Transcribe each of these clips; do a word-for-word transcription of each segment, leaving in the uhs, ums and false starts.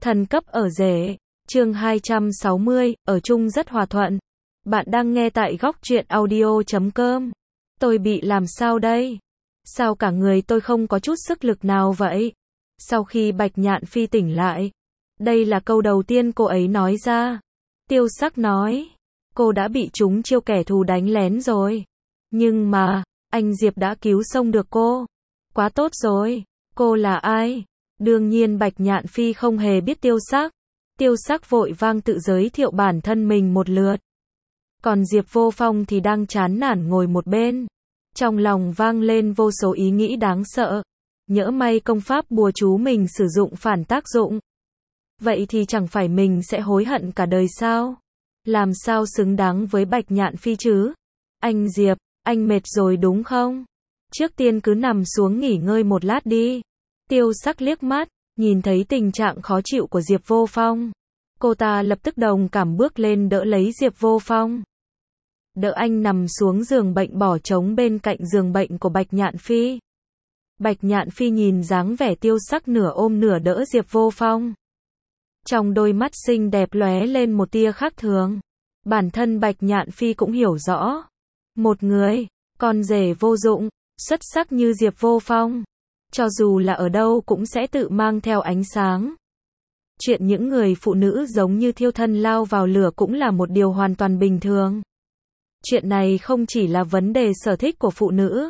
Thần cấp ở rể, chương hai trăm sáu mươi, ở chung rất hòa thuận. Bạn đang nghe tại góc truyện audio chấm com. Tôi bị làm sao đây? Sao cả người tôi không có chút sức lực nào vậy? Sau khi Bạch Nhạn Phi tỉnh lại, đây là câu đầu tiên cô ấy nói ra. Tiêu Sắc nói, cô đã bị chúng chiêu kẻ thù đánh lén rồi. Nhưng mà, anh Diệp đã cứu sống được cô. Quá tốt rồi. Cô là ai? Đương nhiên Bạch Nhạn Phi không hề biết Tiêu Sắc. Tiêu Sắc vội vang tự giới thiệu bản thân mình một lượt. Còn Diệp Vô Phong thì đang chán nản ngồi một bên. Trong lòng vang lên vô số ý nghĩ đáng sợ. Nhỡ may công pháp bùa chú mình sử dụng phản tác dụng. Vậy thì chẳng phải mình sẽ hối hận cả đời sao? Làm sao xứng đáng với Bạch Nhạn Phi chứ? Anh Diệp, anh mệt rồi đúng không? Trước tiên cứ nằm xuống nghỉ ngơi một lát đi. Tiêu Sắc liếc mắt, nhìn thấy tình trạng khó chịu của Diệp Vô Phong. Cô ta lập tức đồng cảm bước lên đỡ lấy Diệp Vô Phong. Đỡ anh nằm xuống giường bệnh bỏ trống bên cạnh giường bệnh của Bạch Nhạn Phi. Bạch Nhạn Phi nhìn dáng vẻ Tiêu Sắc nửa ôm nửa đỡ Diệp Vô Phong. Trong đôi mắt xinh đẹp lóe lên một tia khác thường. Bản thân Bạch Nhạn Phi cũng hiểu rõ. Một người, con rể vô dụng, xuất sắc như Diệp Vô Phong. Cho dù là ở đâu cũng sẽ tự mang theo ánh sáng. Chuyện những người phụ nữ giống như thiêu thân lao vào lửa cũng là một điều hoàn toàn bình thường. Chuyện này không chỉ là vấn đề sở thích của phụ nữ.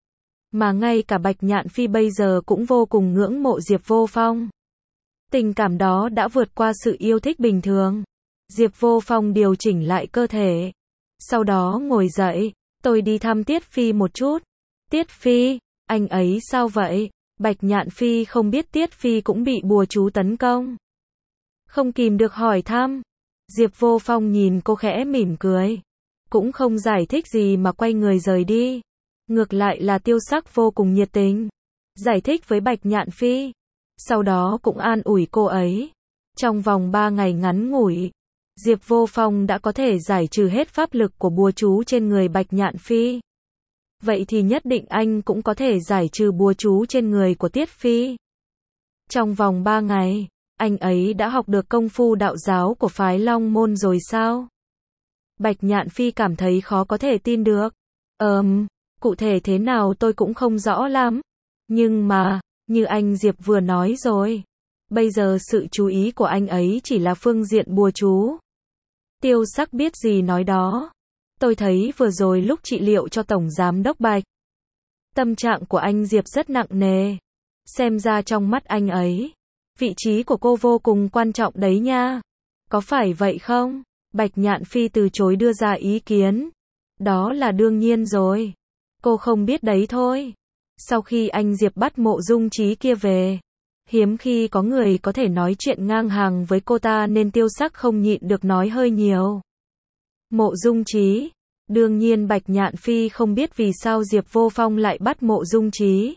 Mà ngay cả Bạch Nhạn Phi bây giờ cũng vô cùng ngưỡng mộ Diệp Vô Phong. Tình cảm đó đã vượt qua sự yêu thích bình thường. Diệp Vô Phong điều chỉnh lại cơ thể. Sau đó ngồi dậy, tôi đi thăm Tiết Phi một chút. Tiết Phi, anh ấy sao vậy? Bạch Nhạn Phi không biết Tiết Phi cũng bị bùa chú tấn công. Không kìm được hỏi thăm. Diệp Vô Phong nhìn cô khẽ mỉm cười. Cũng không giải thích gì mà quay người rời đi. Ngược lại là Tiêu Sắc vô cùng nhiệt tình. Giải thích với Bạch Nhạn Phi. Sau đó cũng an ủi cô ấy. Trong vòng ba ngày ngắn ngủi, Diệp Vô Phong đã có thể giải trừ hết pháp lực của bùa chú trên người Bạch Nhạn Phi. Vậy thì nhất định anh cũng có thể giải trừ bùa chú trên người của Tiết Phi. Trong vòng ba ngày, anh ấy đã học được công phu đạo giáo của phái Long Môn rồi sao? Bạch Nhạn Phi cảm thấy khó có thể tin được. Ờm, cụ thể thế nào tôi cũng không rõ lắm. Nhưng mà, như anh Diệp vừa nói rồi, bây giờ sự chú ý của anh ấy chỉ là phương diện bùa chú. Tiêu Sắc biết gì nói đó. Tôi thấy vừa rồi lúc trị liệu cho Tổng Giám Đốc Bạch, tâm trạng của anh Diệp rất nặng nề. Xem ra trong mắt anh ấy, vị trí của cô vô cùng quan trọng đấy nha. Có phải vậy không? Bạch Nhạn Phi từ chối đưa ra ý kiến. Đó là đương nhiên rồi. Cô không biết đấy thôi. Sau khi anh Diệp bắt Mộ Dung Trí kia về, hiếm khi có người có thể nói chuyện ngang hàng với cô ta nên Tiêu Sắc không nhịn được nói hơi nhiều. Mộ Dung Trí. Đương nhiên Bạch Nhạn Phi không biết vì sao Diệp Vô Phong lại bắt Mộ Dung Trí.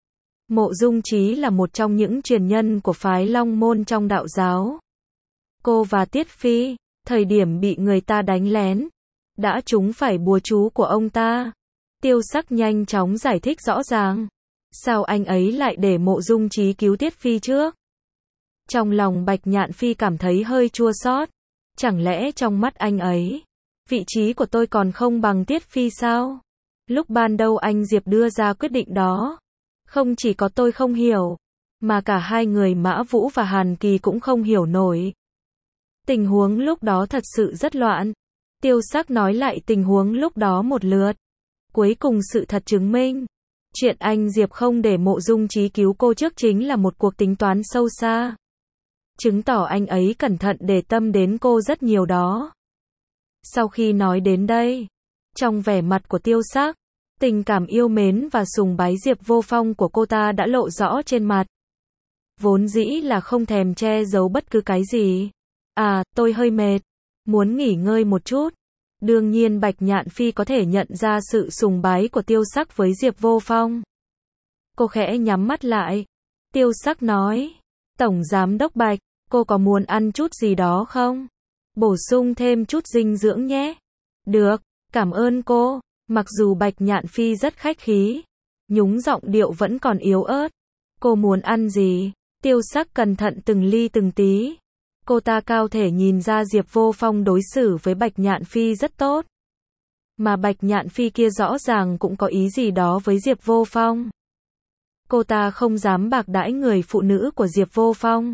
Mộ Dung Trí là một trong những truyền nhân của phái Long Môn trong đạo giáo. Cô và Tiết Phi, thời điểm bị người ta đánh lén, đã trúng phải bùa chú của ông ta. Tiêu Sắc nhanh chóng giải thích rõ ràng. Sao anh ấy lại để Mộ Dung Trí cứu Tiết Phi trước? Trong lòng Bạch Nhạn Phi cảm thấy hơi chua xót. Chẳng lẽ trong mắt anh ấy, vị trí của tôi còn không bằng Tiết Phi sao? Lúc ban đầu anh Diệp đưa ra quyết định đó, không chỉ có tôi không hiểu, mà cả hai người Mã Vũ và Hàn Kỳ cũng không hiểu nổi. Tình huống lúc đó thật sự rất loạn. Tiêu Sắc nói lại tình huống lúc đó một lượt. Cuối cùng sự thật chứng minh, chuyện anh Diệp không để Mộ Dung Trí cứu cô trước chính là một cuộc tính toán sâu xa. Chứng tỏ anh ấy cẩn thận để tâm đến cô rất nhiều đó. Sau khi nói đến đây, trong vẻ mặt của Tiêu Sắc, tình cảm yêu mến và sùng bái Diệp Vô Phong của cô ta đã lộ rõ trên mặt. Vốn dĩ là không thèm che giấu bất cứ cái gì. À, tôi hơi mệt, muốn nghỉ ngơi một chút. Đương nhiên Bạch Nhạn Phi có thể nhận ra sự sùng bái của Tiêu Sắc với Diệp Vô Phong. Cô khẽ nhắm mắt lại. Tiêu Sắc nói, Tổng Giám Đốc Bạch, cô có muốn ăn chút gì đó không? Bổ sung thêm chút dinh dưỡng nhé. Được, cảm ơn cô. Mặc dù Bạch Nhạn Phi rất khách khí, nhúng giọng điệu vẫn còn yếu ớt. Cô muốn ăn gì? Tiêu Sắc cẩn thận từng ly từng tí. Cô ta cao thể nhìn ra Diệp Vô Phong đối xử với Bạch Nhạn Phi rất tốt. Mà Bạch Nhạn Phi kia rõ ràng cũng có ý gì đó với Diệp Vô Phong. Cô ta không dám bạc đãi người phụ nữ của Diệp Vô Phong.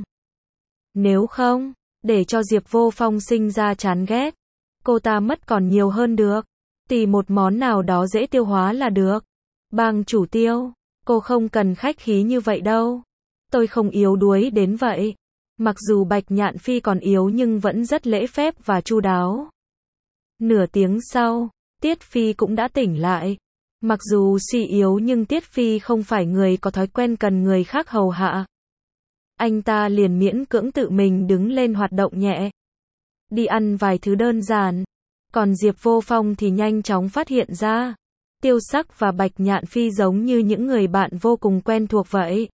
Nếu không, để cho Diệp Vô Phong sinh ra chán ghét, cô ta mất còn nhiều hơn được. Tìm một món nào đó dễ tiêu hóa là được. Bang chủ Tiêu, cô không cần khách khí như vậy đâu. Tôi không yếu đuối đến vậy. Mặc dù Bạch Nhạn Phi còn yếu nhưng vẫn rất lễ phép và chu đáo. Nửa tiếng sau, Tiết Phi cũng đã tỉnh lại. Mặc dù suy yếu nhưng Tiết Phi không phải người có thói quen cần người khác hầu hạ. Anh ta liền miễn cưỡng tự mình đứng lên hoạt động nhẹ. Đi ăn vài thứ đơn giản. Còn Diệp Vô Phong thì nhanh chóng phát hiện ra. Tiêu Sắc và Bạch Nhạn Phi giống như những người bạn vô cùng quen thuộc vậy.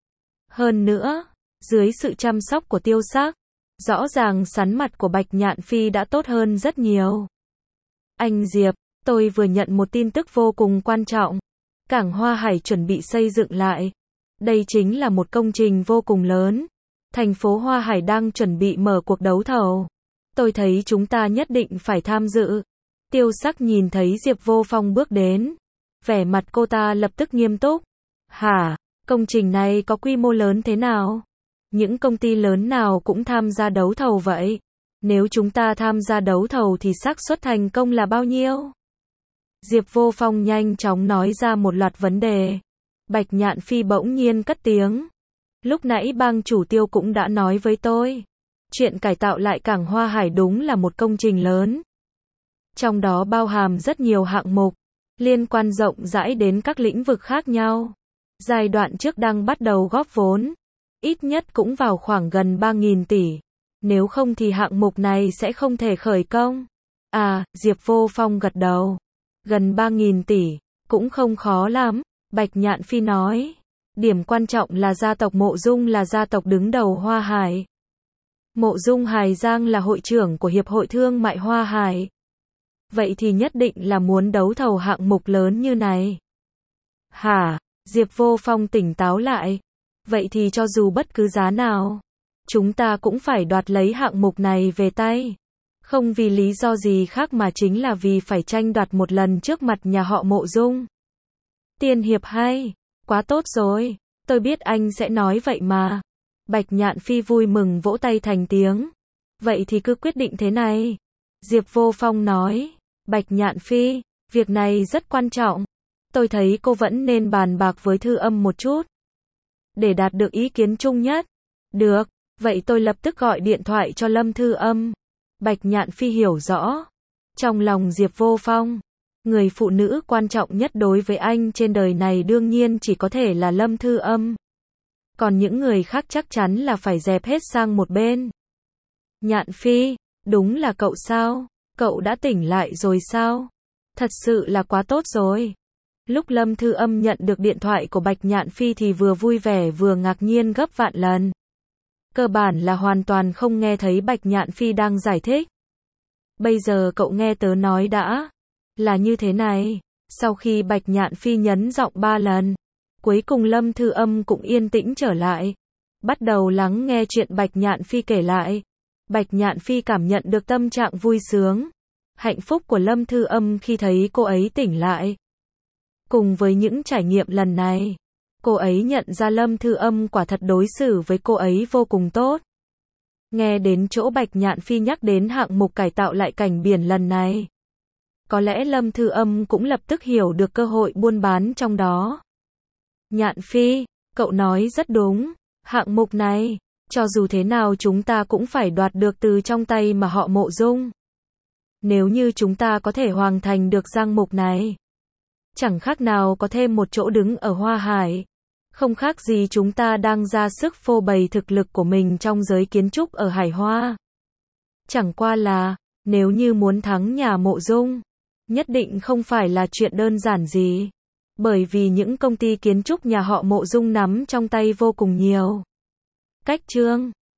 Hơn nữa, dưới sự chăm sóc của Tiêu Sắc, rõ ràng sắn mặt của Bạch Nhạn Phi đã tốt hơn rất nhiều. Anh Diệp, tôi vừa nhận một tin tức vô cùng quan trọng. Cảng Hoa Hải chuẩn bị xây dựng lại. Đây chính là một công trình vô cùng lớn. Thành phố Hoa Hải đang chuẩn bị mở cuộc đấu thầu. Tôi thấy chúng ta nhất định phải tham dự. Tiêu Sắc nhìn thấy Diệp Vô Phong bước đến. Vẻ mặt cô ta lập tức nghiêm túc. Hả, công trình này có quy mô lớn thế nào? Những công ty lớn nào cũng tham gia đấu thầu vậy? Nếu chúng ta tham gia đấu thầu thì xác suất thành công là bao nhiêu? Diệp Vô Phong nhanh chóng nói ra một loạt vấn đề. Bạch Nhạn Phi bỗng nhiên cất tiếng. Lúc nãy bang chủ Tiêu cũng đã nói với tôi. Chuyện cải tạo lại cảng Hoa Hải đúng là một công trình lớn. Trong đó bao hàm rất nhiều hạng mục, liên quan rộng rãi đến các lĩnh vực khác nhau. Giai đoạn trước đang bắt đầu góp vốn, ít nhất cũng vào khoảng gần ba nghìn tỷ. Nếu không thì hạng mục này sẽ không thể khởi công. À, Diệp Vô Phong gật đầu. Gần ba nghìn tỷ, cũng không khó lắm. Bạch Nhạn Phi nói. Điểm quan trọng là gia tộc Mộ Dung là gia tộc đứng đầu Hoa Hải. Mộ Dung Hải Giang là hội trưởng của Hiệp hội Thương mại Hoa Hải. Vậy thì nhất định là muốn đấu thầu hạng mục lớn như này. Hả? Diệp Vô Phong tỉnh táo lại. Vậy thì cho dù bất cứ giá nào, chúng ta cũng phải đoạt lấy hạng mục này về tay. Không vì lý do gì khác mà chính là vì phải tranh đoạt một lần trước mặt nhà họ Mộ Dung. Tiên hiệp hay, quá tốt rồi, tôi biết anh sẽ nói vậy mà. Bạch Nhạn Phi vui mừng vỗ tay thành tiếng. Vậy thì cứ quyết định thế này. Diệp Vô Phong nói. Bạch Nhạn Phi, việc này rất quan trọng. Tôi thấy cô vẫn nên bàn bạc với Thư Âm một chút. Để đạt được ý kiến chung nhất. Được, vậy tôi lập tức gọi điện thoại cho Lâm Thư Âm. Bạch Nhạn Phi hiểu rõ. Trong lòng Diệp Vô Phong, người phụ nữ quan trọng nhất đối với anh trên đời này đương nhiên chỉ có thể là Lâm Thư Âm. Còn những người khác chắc chắn là phải dẹp hết sang một bên. Nhạn Phi, đúng là cậu sao? Cậu đã tỉnh lại rồi sao? Thật sự là quá tốt rồi. Lúc Lâm Thư Âm nhận được điện thoại của Bạch Nhạn Phi thì vừa vui vẻ vừa ngạc nhiên gấp vạn lần. Cơ bản là hoàn toàn không nghe thấy Bạch Nhạn Phi đang giải thích. Bây giờ cậu nghe tớ nói đã. Là như thế này. Sau khi Bạch Nhạn Phi nhấn giọng ba lần, cuối cùng Lâm Thư Âm cũng yên tĩnh trở lại. Bắt đầu lắng nghe chuyện Bạch Nhạn Phi kể lại. Bạch Nhạn Phi cảm nhận được tâm trạng vui sướng, hạnh phúc của Lâm Thư Âm khi thấy cô ấy tỉnh lại. Cùng với những trải nghiệm lần này, cô ấy nhận ra Lâm Thư Âm quả thật đối xử với cô ấy vô cùng tốt. Nghe đến chỗ Bạch Nhạn Phi nhắc đến hạng mục cải tạo lại cảnh biển lần này, có lẽ Lâm Thư Âm cũng lập tức hiểu được cơ hội buôn bán trong đó. Nhạn Phi, cậu nói rất đúng, hạng mục này, cho dù thế nào chúng ta cũng phải đoạt được từ trong tay mà họ Mộ Dung. Nếu như chúng ta có thể hoàn thành được giang mục này, chẳng khác nào có thêm một chỗ đứng ở Hoa Hải. Không khác gì chúng ta đang ra sức phô bày thực lực của mình trong giới kiến trúc ở Hải Hoa. Chẳng qua là, nếu như muốn thắng nhà Mộ Dung, nhất định không phải là chuyện đơn giản gì. Bởi vì những công ty kiến trúc nhà họ Mộ Dung nắm trong tay vô cùng nhiều. Cách chương